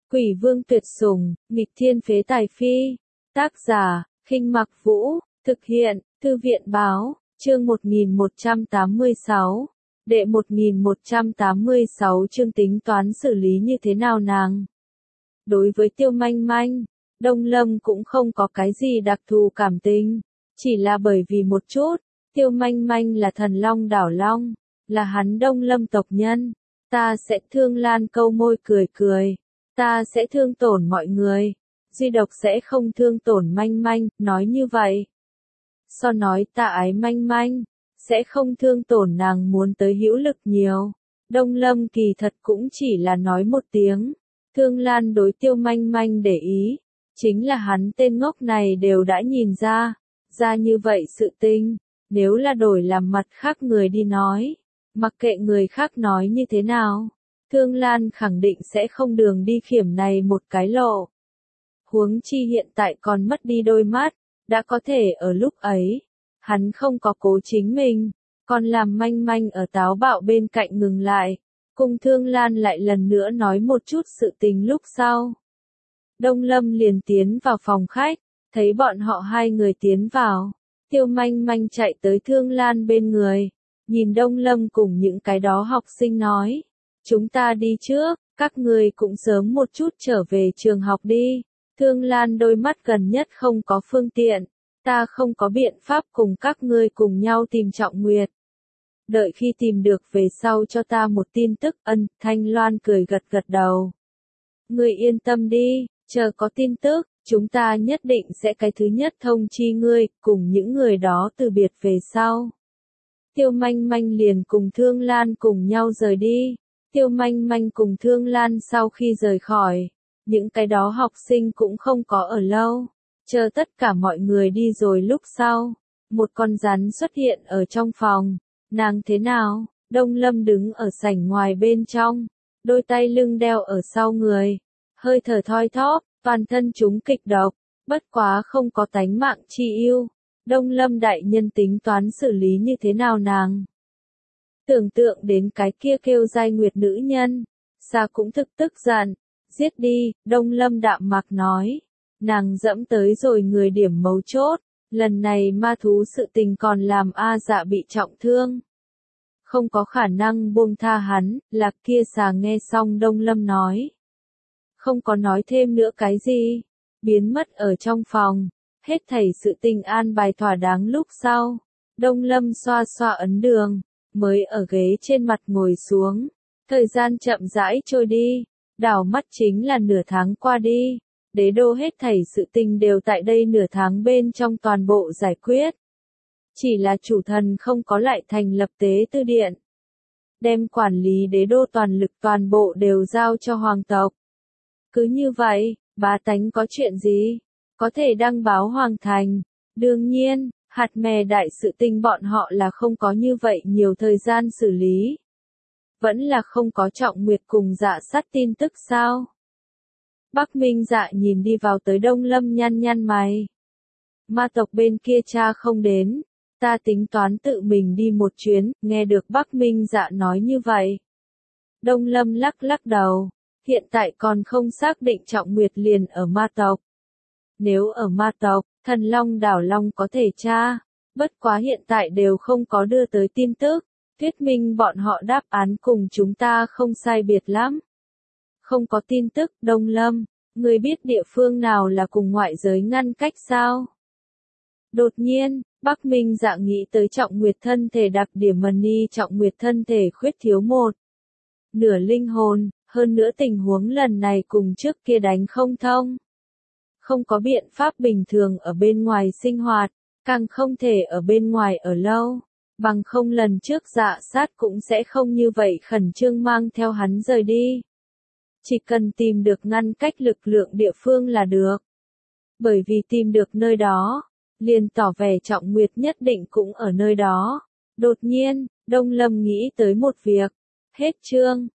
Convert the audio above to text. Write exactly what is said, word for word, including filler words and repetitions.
Quỷ vương tuyệt sủng, nghịch thiên phế tài phi. Tác giả, Khinh Mặc Vũ, thực hiện, Thư viện báo, chương một nghìn một trăm tám mươi sáu. Đệ một nghìn một trăm tám mươi sáu chương tính toán xử lý như thế nào nàng. Đối với Tiêu Manh Manh, Đông Lâm cũng không có cái gì đặc thù cảm tình, chỉ là bởi vì một chút, Tiêu Manh Manh là thần long đảo long, là hắn Đông Lâm tộc nhân, ta sẽ thương Lan câu môi cười cười, ta sẽ thương tổn mọi người, duy độc sẽ không thương tổn Manh Manh, nói như vậy. So nói ta ái Manh Manh, sẽ không thương tổn nàng muốn tới hữu lực nhiều. Đông Lâm kỳ thật cũng chỉ là nói một tiếng. Thương Lan đối Tiêu Manh Manh để ý, chính là hắn tên ngốc này đều đã nhìn ra, ra như vậy sự tình, nếu là đổi làm mặt khác người đi nói, mặc kệ người khác nói như thế nào, Thương Lan khẳng định sẽ không đường đi khiểm này một cái lộ. Huống chi hiện tại còn mất đi đôi mắt, đã có thể ở lúc ấy, hắn không có cố chính mình, còn làm Manh Manh ở táo bạo bên cạnh ngừng lại. Cùng Thương Lan lại lần nữa nói một chút sự tình lúc sau. Đông Lâm liền tiến vào phòng khách, thấy bọn họ hai người tiến vào. Tiêu Manh Manh chạy tới Thương Lan bên người, nhìn Đông Lâm cùng những cái đó học sinh nói. Chúng ta đi trước, các người cũng sớm một chút trở về trường học đi. Thương Lan đôi mắt gần nhất không có phương tiện, ta không có biện pháp cùng các ngươi cùng nhau tìm Trọng Nguyệt. Đợi khi tìm được về sau cho ta một tin tức. Ân, Thanh Loan cười gật gật đầu. Ngươi yên tâm đi, chờ có tin tức, chúng ta nhất định sẽ cái thứ nhất thông chi ngươi, cùng những người đó từ biệt về sau. Tiêu Manh Manh liền cùng Thương Lan cùng nhau rời đi. Tiêu Manh Manh cùng Thương Lan sau khi rời khỏi, những cái đó học sinh cũng không có ở lâu. Chờ tất cả mọi người đi rồi lúc sau, một con rắn xuất hiện ở trong phòng. Nàng thế nào? Đông Lâm đứng ở sảnh ngoài bên trong, đôi tay lưng đeo ở sau người, hơi thở thoi thóp, toàn thân chúng kịch độc, bất quá không có tánh mạng chi yêu. Đông Lâm đại nhân tính toán xử lý như thế nào nàng? Tưởng tượng đến cái kia kêu giai nguyệt nữ nhân, Sa cũng thực tức giận, giết đi. Đông Lâm đạm mạc nói, nàng dẫm tới rồi người điểm mấu chốt. Lần này ma thú sự tình còn làm A Dạ bị trọng thương. Không có khả năng buông tha hắn. Lạc kia xà nghe xong Đông Lâm nói. Không có nói thêm nữa cái gì. Biến mất ở trong phòng. Hết thảy sự tình an bài thỏa đáng lúc sau. Đông Lâm xoa xoa ấn đường. Mới ở ghế trên mặt ngồi xuống. Thời gian chậm rãi trôi đi. Đảo mắt chính là nửa tháng qua đi. Đế đô hết thảy sự tình đều tại đây nửa tháng bên trong toàn bộ giải quyết. Chỉ là chủ thần không có lại thành lập tế tư điện. Đem quản lý đế đô toàn lực toàn bộ đều giao cho hoàng tộc. Cứ như vậy, bá tánh có chuyện gì? Có thể đăng báo hoàng thành. Đương nhiên, hạt mè đại sự tình bọn họ là không có như vậy nhiều thời gian xử lý. Vẫn là không có Trọng Nguyệt cùng Dạ Sát tin tức sao? Bắc Minh Dạ nhìn đi vào tới Đông Lâm nhăn nhăn mày. Ma tộc bên kia cha không đến, ta tính toán tự mình đi một chuyến. Nghe được Bắc Minh Dạ nói như vậy, Đông Lâm lắc lắc đầu, hiện tại còn không xác định Trọng Nguyệt liền ở ma tộc. Nếu ở ma tộc, thần long đảo long có thể tra, bất quá hiện tại đều không có đưa tới tin tức, thuyết minh bọn họ đáp án cùng chúng ta không sai biệt lắm. Không có tin tức. Đông Lâm, người biết địa phương nào là cùng ngoại giới ngăn cách sao? Đột nhiên, Bắc Minh Dạ nghĩ tới Trọng Nguyệt thân thể đặc điểm Mani. Trọng Nguyệt thân thể khuyết thiếu một nửa linh hồn, hơn nữa tình huống lần này cùng trước kia đánh không thông. Không có biện pháp bình thường ở bên ngoài sinh hoạt, càng không thể ở bên ngoài ở lâu. Bằng không lần trước Dạ Sát cũng sẽ không như vậy khẩn trương mang theo hắn rời đi. Chỉ cần tìm được ngăn cách lực lượng địa phương là được. Bởi vì tìm được nơi đó, liền tỏ vẻ Trọng Nguyệt nhất định cũng ở nơi đó. Đột nhiên, Đông Lâm nghĩ tới một việc. Hết chương.